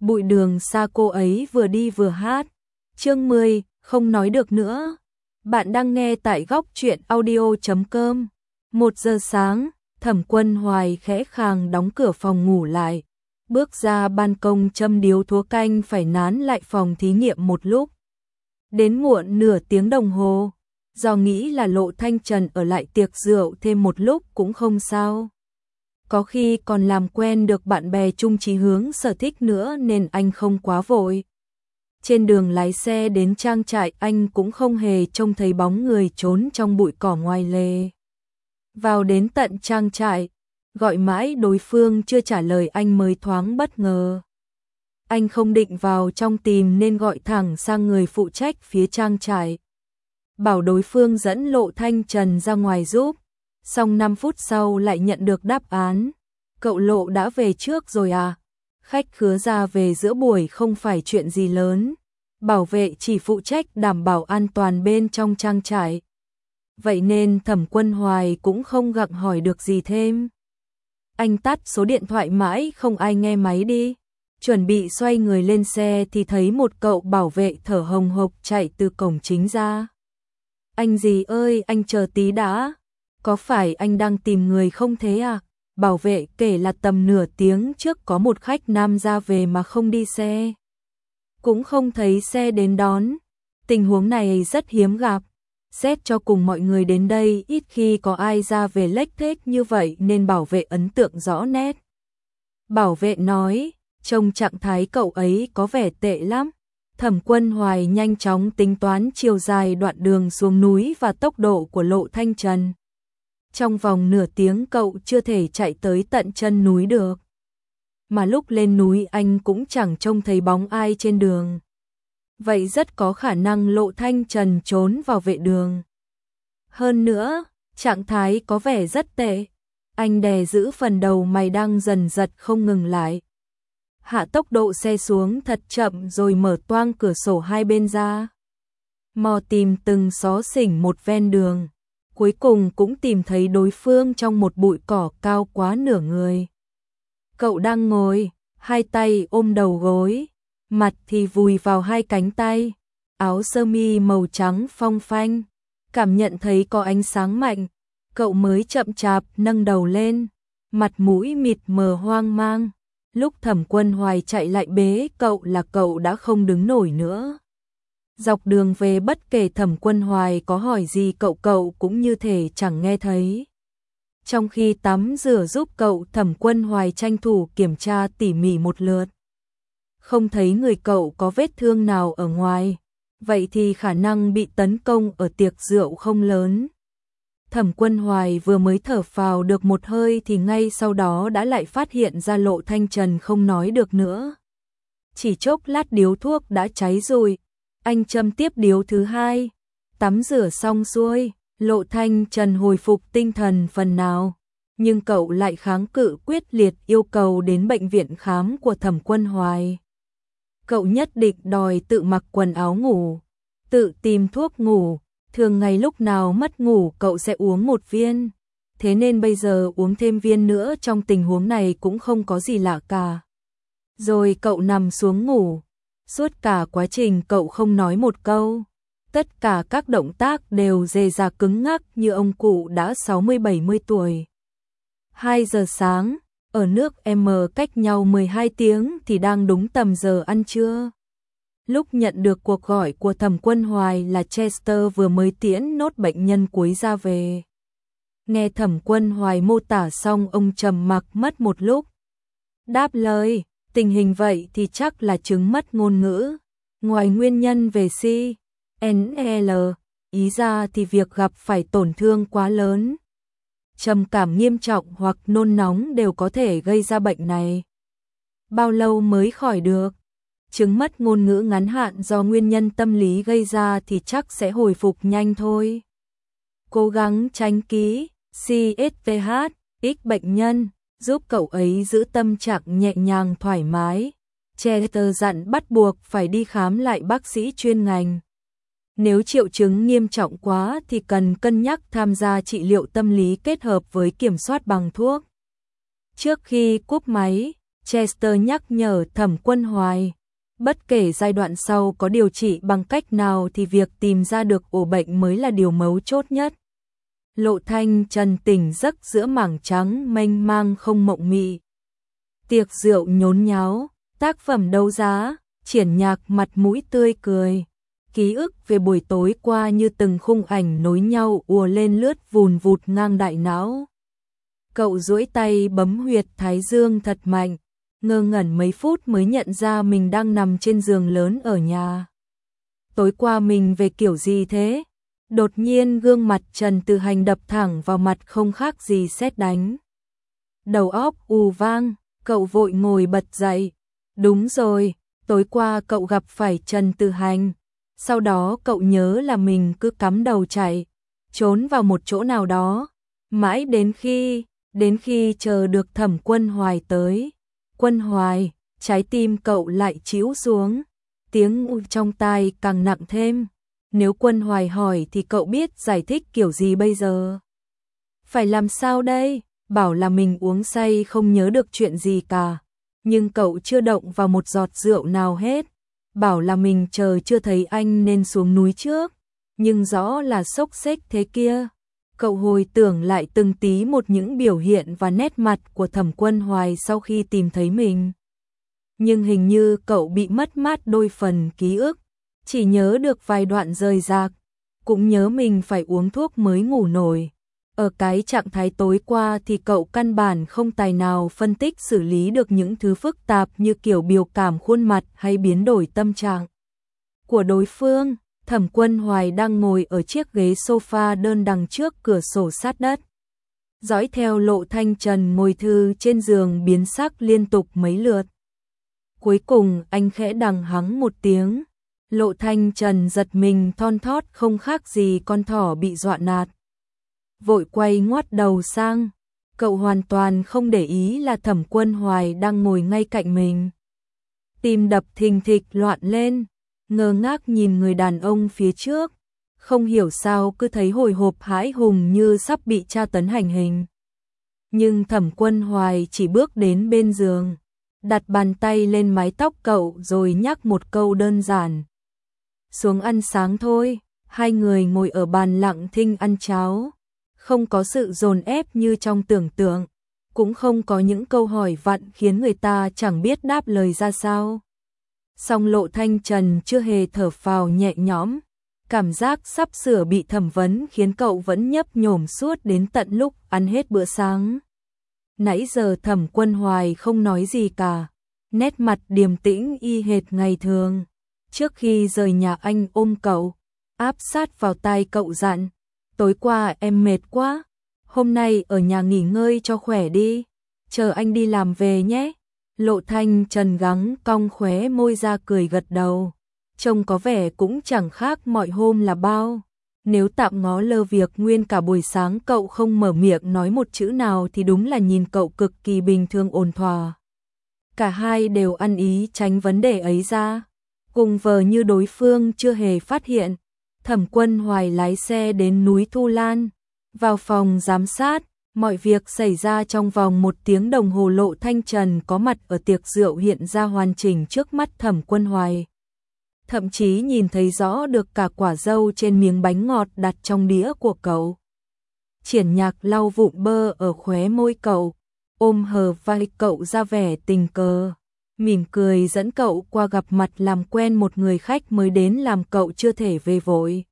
Bụi đường xa cô ấy vừa đi vừa hát. Chương 10, không nói được nữa. Bạn đang nghe tại góc truyện audio.com. 1 giờ sáng, Thẩm Quân Hoài khẽ khàng đóng cửa phòng ngủ lại. Bước ra ban công châm điếu thuốc canh phải nán lại phòng thí nghiệm một lúc. Đến muộn nửa tiếng đồng hồ, do nghĩ là Lộ Thanh Trần ở lại tiệc rượu thêm một lúc cũng không sao. Có khi còn làm quen được bạn bè chung chí hướng sở thích nữa nên anh không quá vội. Trên đường lái xe đến trang trại anh cũng không hề trông thấy bóng người trốn trong bụi cỏ ngoài lề. Vào đến tận trang trại, gọi mãi đối phương chưa trả lời anh mới thoáng bất ngờ. Anh không định vào trong tìm nên gọi thẳng sang người phụ trách phía trang trại. Bảo đối phương dẫn Lộ Thanh Trần ra ngoài giúp. Xong 5 phút sau lại nhận được đáp án. Cậu Lộ đã về trước rồi à? Khách khứa ra về giữa buổi không phải chuyện gì lớn. Bảo vệ chỉ phụ trách đảm bảo an toàn bên trong trang trại. Vậy nên Thẩm Quân Hoài cũng không gặng hỏi được gì thêm. Anh tắt số điện thoại mãi không ai nghe máy đi. Chuẩn bị xoay người lên xe thì thấy một cậu bảo vệ thở hồng hộc chạy từ cổng chính ra. Anh gì ơi, anh chờ tí đã. Có phải anh đang tìm người không thế à? Bảo vệ kể là tầm nửa tiếng trước có một khách nam ra về mà không đi xe. Cũng không thấy xe đến đón. Tình huống này rất hiếm gặp. Xét cho cùng mọi người đến đây ít khi có ai ra về lếch thếch như vậy nên bảo vệ ấn tượng rõ nét. Bảo vệ nói, trông trạng thái cậu ấy có vẻ tệ lắm. Thẩm Quân Hoài nhanh chóng tính toán chiều dài đoạn đường xuống núi và tốc độ của Lộ Thanh Trần. Trong vòng nửa tiếng cậu chưa thể chạy tới tận chân núi được. Mà lúc lên núi anh cũng chẳng trông thấy bóng ai trên đường. Vậy rất có khả năng Lộ Thanh Trần trốn vào vệ đường. Hơn nữa, trạng thái có vẻ rất tệ. Anh đè giữ phần đầu mày đang dần giật không ngừng lại. Hạ tốc độ xe xuống thật chậm rồi mở toang cửa sổ hai bên ra. Mò tìm từng xó xỉnh một ven đường. Cuối cùng cũng tìm thấy đối phương trong một bụi cỏ cao quá nửa người. Cậu đang ngồi, hai tay ôm đầu gối, mặt thì vùi vào hai cánh tay, áo sơ mi màu trắng phong phanh. Cảm nhận thấy có ánh sáng mạnh, cậu mới chậm chạp nâng đầu lên, mặt mũi mịt mờ hoang mang. Lúc Thẩm Quân Hoài chạy lại bế cậu là cậu đã không đứng nổi nữa. Dọc đường về bất kể Thẩm Quân Hoài có hỏi gì cậu cũng như thể chẳng nghe thấy. Trong khi tắm rửa giúp cậu, Thẩm Quân Hoài tranh thủ kiểm tra tỉ mỉ một lượt. Không thấy người cậu có vết thương nào ở ngoài, vậy thì khả năng bị tấn công ở tiệc rượu không lớn. Thẩm Quân Hoài vừa mới thở phào được một hơi thì ngay sau đó đã lại phát hiện ra Lộ Thanh Trần không nói được nữa. Chỉ chốc lát điếu thuốc đã cháy rồi. Anh châm tiếp điếu thứ hai. Tắm rửa xong xuôi, Lộ Thanh Trần hồi phục tinh thần phần nào. Nhưng cậu lại kháng cự quyết liệt yêu cầu đến bệnh viện khám của Thẩm Quân Hoài. Cậu nhất định đòi tự mặc quần áo ngủ, tự tìm thuốc ngủ. Thường ngày lúc nào mất ngủ cậu sẽ uống một viên. Thế nên bây giờ uống thêm viên nữa trong tình huống này cũng không có gì lạ cả. Rồi cậu nằm xuống ngủ. Suốt cả quá trình cậu không nói một câu. Tất cả các động tác đều dề dà cứng ngắc như ông cụ đã 60-70 tuổi. 2 giờ sáng, ở nước M cách nhau 12 tiếng thì đang đúng tầm giờ ăn trưa. Lúc nhận được cuộc gọi của Thẩm Quân Hoài là Chester vừa mới tiễn nốt bệnh nhân cuối ra về. Nghe Thẩm Quân Hoài mô tả xong ông trầm mặc mất một lúc. Đáp lời, tình hình vậy thì chắc là chứng mất ngôn ngữ. Ngoài nguyên nhân về CNL, ý ra thì việc gặp phải tổn thương quá lớn, trầm cảm nghiêm trọng hoặc nôn nóng đều có thể gây ra bệnh này. Bao lâu mới khỏi được? Chứng mất ngôn ngữ ngắn hạn do nguyên nhân tâm lý gây ra thì chắc sẽ hồi phục nhanh thôi. Cố gắng tránh ký CSVH, X bệnh nhân, giúp cậu ấy giữ tâm trạng nhẹ nhàng thoải mái. Chester dặn bắt buộc phải đi khám lại bác sĩ chuyên ngành. Nếu triệu chứng nghiêm trọng quá thì cần cân nhắc tham gia trị liệu tâm lý kết hợp với kiểm soát bằng thuốc. Trước khi cúp máy, Chester nhắc nhở Thẩm Quân Hoài. Bất kể giai đoạn sau có điều trị bằng cách nào thì việc tìm ra được ổ bệnh mới là điều mấu chốt nhất. Lộ Thanh Trần tỉnh giấc giữa mảng trắng mênh mang không mộng mị. Tiệc rượu nhốn nháo, tác phẩm đấu giá, triển nhạc mặt mũi tươi cười. Ký ức về buổi tối qua như từng khung ảnh nối nhau ùa lên lướt vùn vụt ngang đại não. Cậu duỗi tay bấm huyệt thái dương thật mạnh, ngơ ngẩn mấy phút mới nhận ra mình đang nằm trên giường lớn ở nhà. Tối qua mình về kiểu gì thế? Đột nhiên gương mặt Trần Từ Hành đập thẳng vào mặt không khác gì sét đánh. Đầu óc ù vang, cậu vội ngồi bật dậy. Đúng rồi, tối qua cậu gặp phải Trần Từ Hành. Sau đó cậu nhớ là mình cứ cắm đầu chạy, trốn vào một chỗ nào đó. Mãi đến khi chờ được Thẩm Quân Hoài tới. Quân Hoài, trái tim cậu lại trĩu xuống. Tiếng u trong tai càng nặng thêm. Nếu Quân Hoài hỏi thì cậu biết giải thích kiểu gì bây giờ? Phải làm sao đây? Bảo là mình uống say không nhớ được chuyện gì cả. Nhưng cậu chưa động vào một giọt rượu nào hết. Bảo là mình chờ chưa thấy anh nên xuống núi trước. Nhưng rõ là xốc xếch thế kia. Cậu hồi tưởng lại từng tí một những biểu hiện và nét mặt của Thẩm Quân Hoài sau khi tìm thấy mình. Nhưng hình như cậu bị mất mát đôi phần ký ức. Chỉ nhớ được vài đoạn rời rạc. Cũng nhớ mình phải uống thuốc mới ngủ nổi. Ở cái trạng thái tối qua thì cậu căn bản không tài nào phân tích xử lý được những thứ phức tạp như kiểu biểu cảm khuôn mặt hay biến đổi tâm trạng của đối phương. Thẩm Quân Hoài đang ngồi ở chiếc ghế sofa đơn đằng trước cửa sổ sát đất. Dõi theo Lộ Thanh Trần ngồi thư trên giường biến sắc liên tục mấy lượt. Cuối cùng anh khẽ đằng hắng một tiếng. Lộ Thanh Trần giật mình thon thót không khác gì con thỏ bị dọa nạt. Vội quay ngoắt đầu sang. Cậu hoàn toàn không để ý là Thẩm Quân Hoài đang ngồi ngay cạnh mình. Tim đập thình thịch loạn lên. Ngơ ngác nhìn người đàn ông phía trước, không hiểu sao cứ thấy hồi hộp hãi hùng như sắp bị tra tấn hành hình. Nhưng Thẩm Quân Hoài chỉ bước đến bên giường, đặt bàn tay lên mái tóc cậu rồi nhắc một câu đơn giản. Xuống ăn sáng thôi. Hai người ngồi ở bàn lặng thinh ăn cháo, không có sự dồn ép như trong tưởng tượng, cũng không có những câu hỏi vặn khiến người ta chẳng biết đáp lời ra sao. Song Lộ Thanh Trần chưa hề thở phào nhẹ nhõm, cảm giác sắp sửa bị thẩm vấn khiến cậu vẫn nhấp nhổm suốt đến tận lúc ăn hết bữa sáng. Nãy giờ Thẩm Quân Hoài không nói gì cả, nét mặt điềm tĩnh y hệt ngày thường. Trước khi rời nhà anh ôm cậu, áp sát vào tai cậu dặn, tối qua em mệt quá, hôm nay ở nhà nghỉ ngơi cho khỏe đi, chờ anh đi làm về nhé. Lộ Thanh Trần gắng cong khóe môi ra cười gật đầu, trông có vẻ cũng chẳng khác mọi hôm là bao. Nếu tạm ngó lơ việc nguyên cả buổi sáng cậu không mở miệng nói một chữ nào thì đúng là nhìn cậu cực kỳ bình thường ổn thỏa. Cả hai đều ăn ý tránh vấn đề ấy ra, cùng vờ như đối phương chưa hề phát hiện. Thẩm Quân Hoài lái xe đến núi Thu Lan, vào phòng giám sát. Mọi việc xảy ra trong vòng 1 tiếng đồng hồ. Lộ Thanh Trần có mặt ở tiệc rượu hiện ra hoàn chỉnh trước mắt Thẩm Quân Hoài. Thậm chí nhìn thấy rõ được cả quả dâu trên miếng bánh ngọt đặt trong đĩa của cậu. Triển Nhạc lau vụn bơ ở khóe môi cậu, ôm hờ vai cậu ra vẻ tình cờ, mỉm cười dẫn cậu qua gặp mặt làm quen một người khách mới đến làm cậu chưa thể về vội.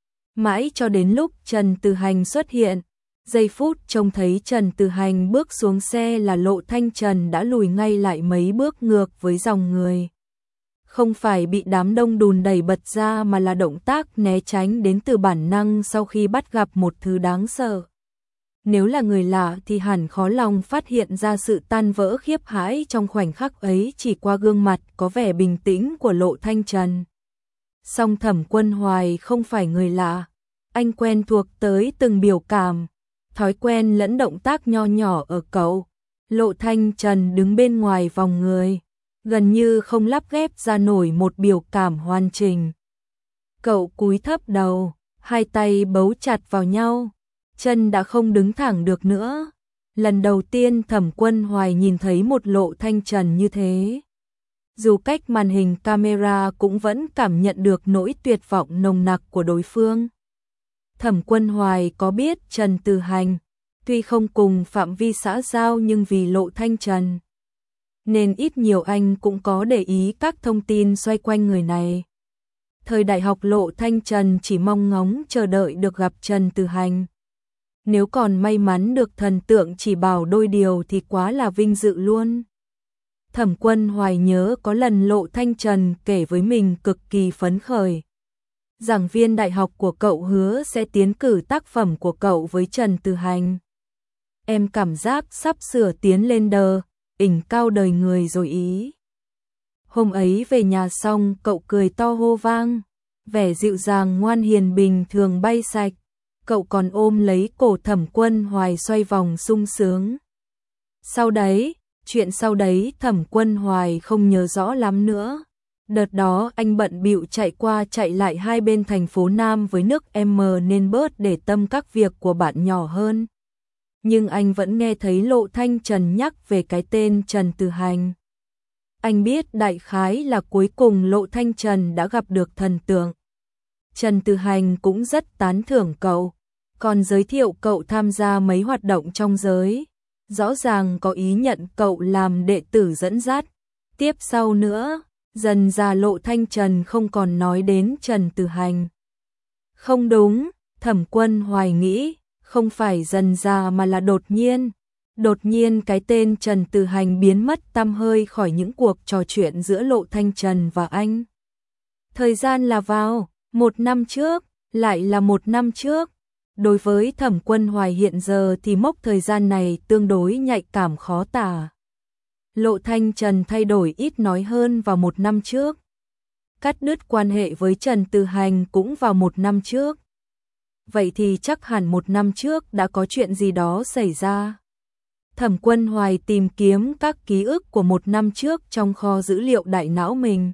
Mãi cho đến lúc Trần Từ Hành xuất hiện. Giây phút trông thấy Trần Từ Hành bước xuống xe là Lộ Thanh Trần đã lùi ngay lại mấy bước ngược với dòng người. Không phải bị đám đông đùn đẩy bật ra mà là động tác né tránh đến từ bản năng sau khi bắt gặp một thứ đáng sợ. Nếu là người lạ thì hẳn khó lòng phát hiện ra sự tan vỡ khiếp hãi trong khoảnh khắc ấy chỉ qua gương mặt có vẻ bình tĩnh của Lộ Thanh Trần. Song Thẩm Quân Hoài không phải người lạ, anh quen thuộc tới từng biểu cảm, thói quen lẫn động tác nho nhỏ ở cậu. Lộ Thanh Trần đứng bên ngoài vòng người, gần như không lắp ghép ra nổi một biểu cảm hoàn chỉnh. Cậu cúi thấp đầu, hai tay bấu chặt vào nhau, chân đã không đứng thẳng được nữa. Lần đầu tiên Thẩm Quân Hoài nhìn thấy một Lộ Thanh Trần như thế. Dù cách màn hình camera cũng vẫn cảm nhận được nỗi tuyệt vọng nồng nặc của đối phương. Thẩm Quân Hoài có biết Trần Từ Hành, tuy không cùng phạm vi xã giao nhưng vì Lộ Thanh Trần, nên ít nhiều anh cũng có để ý các thông tin xoay quanh người này. Thời đại học Lộ Thanh Trần chỉ mong ngóng chờ đợi được gặp Trần Từ Hành. Nếu còn may mắn được thần tượng chỉ bảo đôi điều thì quá là vinh dự luôn. Thẩm Quân Hoài nhớ có lần Lộ Thanh Trần kể với mình cực kỳ phấn khởi. Giảng viên đại học của cậu hứa sẽ tiến cử tác phẩm của cậu với Trần Từ Hành. Em cảm giác sắp sửa tiến lên đỉnh cao đời người rồi ý. Hôm ấy về nhà xong cậu cười to hô vang, vẻ dịu dàng ngoan hiền bình thường bay sạch. Cậu còn ôm lấy cổ Thẩm Quân Hoài xoay vòng sung sướng. Chuyện sau đấy Thẩm Quân Hoài không nhớ rõ lắm nữa. Đợt đó anh bận bịu chạy qua chạy lại hai bên thành phố Nam với nước M nên bớt để tâm các việc của bạn nhỏ hơn. Nhưng anh vẫn nghe thấy Lộ Thanh Trần nhắc về cái tên Trần Từ Hành. Anh biết đại khái là cuối cùng Lộ Thanh Trần đã gặp được thần tượng. Trần Từ Hành cũng rất tán thưởng cậu, còn giới thiệu cậu tham gia mấy hoạt động trong giới. Rõ ràng có ý nhận cậu làm đệ tử dẫn dắt. Tiếp sau nữa, dần ra Lộ Thanh Trần không còn nói đến Trần Từ Hành. Không đúng, Thẩm Quân Hoài nghĩ, không phải dần ra mà là đột nhiên. Đột nhiên cái tên Trần Từ Hành biến mất tăm hơi khỏi những cuộc trò chuyện giữa Lộ Thanh Trần và anh. Thời gian là vào 1 năm trước, lại là 1 năm trước. Đối với Thẩm Quân Hoài hiện giờ thì mốc thời gian này tương đối nhạy cảm khó tả. Lộ Thanh Trần thay đổi ít nói hơn vào 1 năm trước. Cắt đứt quan hệ với Trần Từ Hành cũng vào 1 năm trước. Vậy thì chắc hẳn 1 năm trước đã có chuyện gì đó xảy ra. Thẩm Quân Hoài tìm kiếm các ký ức của 1 năm trước trong kho dữ liệu đại não mình.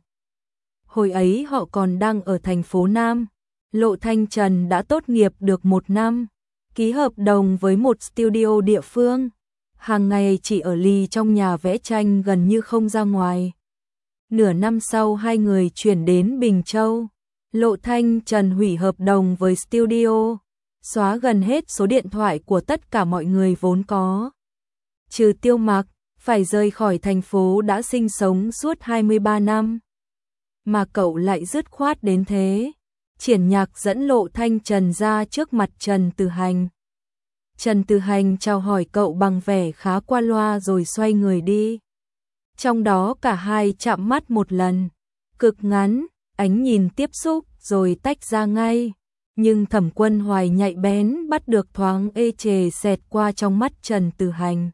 Hồi ấy họ còn đang ở thành phố Nam. Lộ Thanh Trần đã tốt nghiệp được 1 năm, ký hợp đồng với một studio địa phương. Hàng ngày chỉ ở lì trong nhà vẽ tranh gần như không ra ngoài. Nửa năm sau hai người chuyển đến Bình Châu. Lộ Thanh Trần hủy hợp đồng với studio, xóa gần hết số điện thoại của tất cả mọi người vốn có. Trừ Tiêu Mặc, phải rời khỏi thành phố đã sinh sống suốt 23 năm. Mà cậu lại dứt khoát đến thế. Triển Nhạc dẫn Lộ Thanh Trần ra trước mặt Trần Từ Hành. Trần Từ Hành chào hỏi cậu bằng vẻ khá qua loa rồi xoay người đi. Trong đó cả hai chạm mắt một lần, cực ngắn, ánh nhìn tiếp xúc rồi tách ra ngay. Nhưng Thẩm Quân Hoài nhạy bén bắt được thoáng ê chề xẹt qua trong mắt Trần Từ Hành.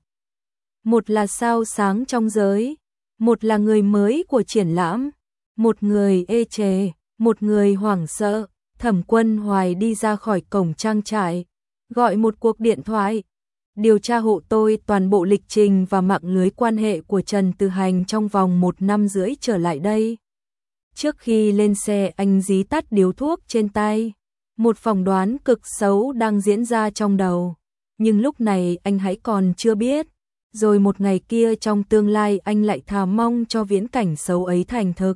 Một là sao sáng trong giới, một là người mới của triển lãm, một người ê chề, một người hoảng sợ. Thẩm Quân Hoài đi ra khỏi cổng trang trại, gọi một cuộc điện thoại. Điều tra hộ tôi toàn bộ lịch trình và mạng lưới quan hệ của Trần Từ Hành trong vòng 1 năm rưỡi trở lại đây. Trước khi lên xe anh dí tắt điếu thuốc trên tay. Một phỏng đoán cực xấu đang diễn ra trong đầu. Nhưng lúc này anh hãy còn chưa biết. Rồi một ngày kia trong tương lai anh lại thà mong cho viễn cảnh xấu ấy thành thực.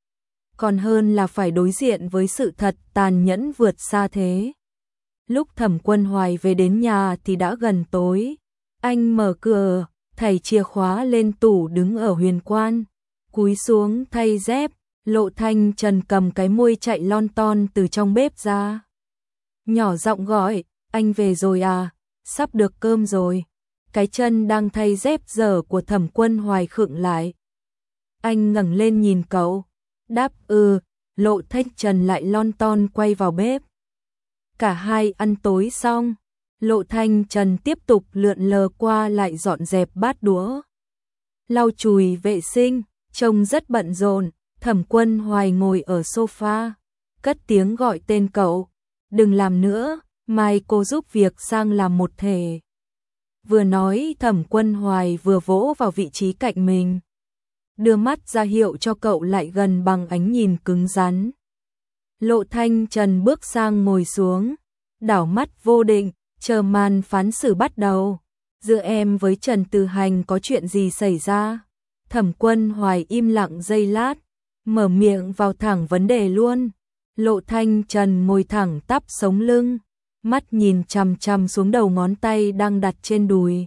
Còn hơn là phải đối diện với sự thật tàn nhẫn vượt xa thế. Lúc Thẩm Quân Hoài về đến nhà thì đã gần tối. Anh mở cửa, thảy chìa khóa lên tủ đứng ở huyền quan. Cúi xuống thay dép, Lộ Thanh Trần cầm cái muôi chạy lon ton từ trong bếp ra. Nhỏ giọng gọi, anh về rồi à, sắp được cơm rồi. Cái chân đang thay dép dở của Thẩm Quân Hoài khựng lại. Anh ngẩng lên nhìn cậu, đáp Lộ Thanh Trần lại lon ton quay vào bếp. Cả hai ăn tối xong, Lộ Thanh Trần tiếp tục lượn lờ qua lại dọn dẹp bát đũa, lau chùi vệ sinh, trông rất bận rộn. Thẩm Quân Hoài ngồi ở sofa, cất tiếng gọi tên cậu, đừng làm nữa, mai cô giúp việc sang làm một thể. Vừa nói Thẩm Quân Hoài vừa vỗ vào vị trí cạnh mình, đưa mắt ra hiệu cho cậu lại gần bằng ánh nhìn cứng rắn. Lộ Thanh Trần bước sang ngồi xuống, đảo mắt vô định, chờ màn phán xử bắt đầu. giữa em với Trần Từ Hành có chuyện gì xảy ra? Thẩm Quân Hoài im lặng giây lát, mở miệng vào thẳng vấn đề luôn. Lộ Thanh Trần ngồi thẳng tắp sống lưng, mắt nhìn chằm chằm xuống đầu ngón tay đang đặt trên đùi.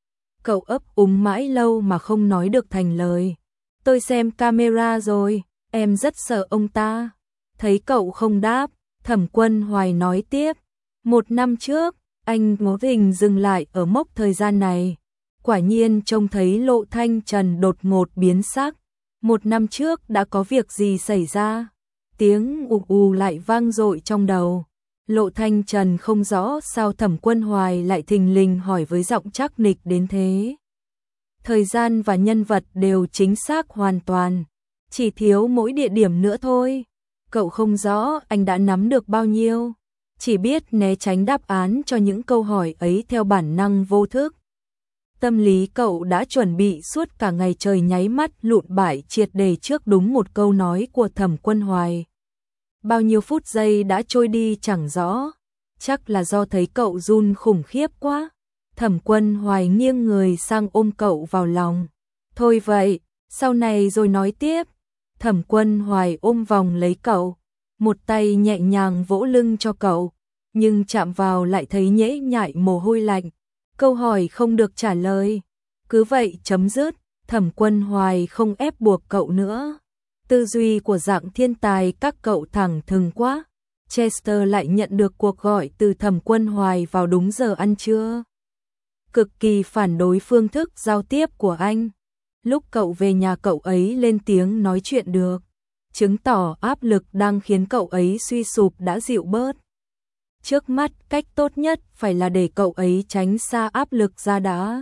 Cậu ấp úng mãi lâu mà không nói được thành lời. Tôi xem camera rồi, em rất sợ ông ta. Thấy cậu không đáp, Thẩm Quân Hoài nói tiếp. 1 năm trước, anh ngó hình dừng lại ở mốc thời gian này. Quả nhiên trông thấy Lộ Thanh Trần đột ngột biến sắc. 1 năm trước đã có việc gì xảy ra? Tiếng ù ù lại vang dội trong đầu. Lộ Thanh Trần không rõ sao Thẩm Quân Hoài lại thình lình hỏi với giọng chắc nịch đến thế. Thời gian và nhân vật đều chính xác hoàn toàn, chỉ thiếu mỗi địa điểm nữa thôi. Cậu không rõ anh đã nắm được bao nhiêu, chỉ biết né tránh đáp án cho những câu hỏi ấy theo bản năng vô thức. Tâm lý cậu đã chuẩn bị suốt cả ngày trời nháy mắt lụn bại triệt để trước đúng một câu nói của Thẩm Quân Hoài. Bao nhiêu phút giây đã trôi đi chẳng rõ, chắc là do thấy cậu run khủng khiếp quá. Thẩm Quân Hoài nghiêng người sang ôm cậu vào lòng. Thôi vậy, sau này rồi nói tiếp. Thẩm Quân Hoài ôm vòng lấy cậu, một tay nhẹ nhàng vỗ lưng cho cậu, nhưng chạm vào lại thấy nhễ nhại mồ hôi lạnh. Câu hỏi không được trả lời, cứ vậy chấm dứt. Thẩm Quân Hoài không ép buộc cậu nữa. Tư duy của dạng thiên tài các cậu thẳng thừng quá. Chester lại nhận được cuộc gọi từ Thẩm Quân Hoài vào đúng giờ ăn trưa. Cực kỳ phản đối phương thức giao tiếp của anh. Lúc cậu về nhà cậu ấy lên tiếng nói chuyện được, chứng tỏ áp lực đang khiến cậu ấy suy sụp đã dịu bớt. Trước mắt cách tốt nhất phải là để cậu ấy tránh xa áp lực ra đã,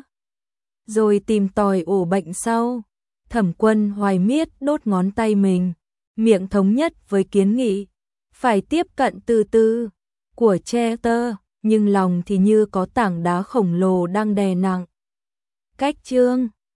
rồi tìm tòi ổ bệnh sau. Thẩm Quân Hoài miết đốt ngón tay mình, miệng thống nhất với kiến nghị phải tiếp cận từ từ của Chester, nhưng lòng thì như có tảng đá khổng lồ đang đè nặng. Cách chương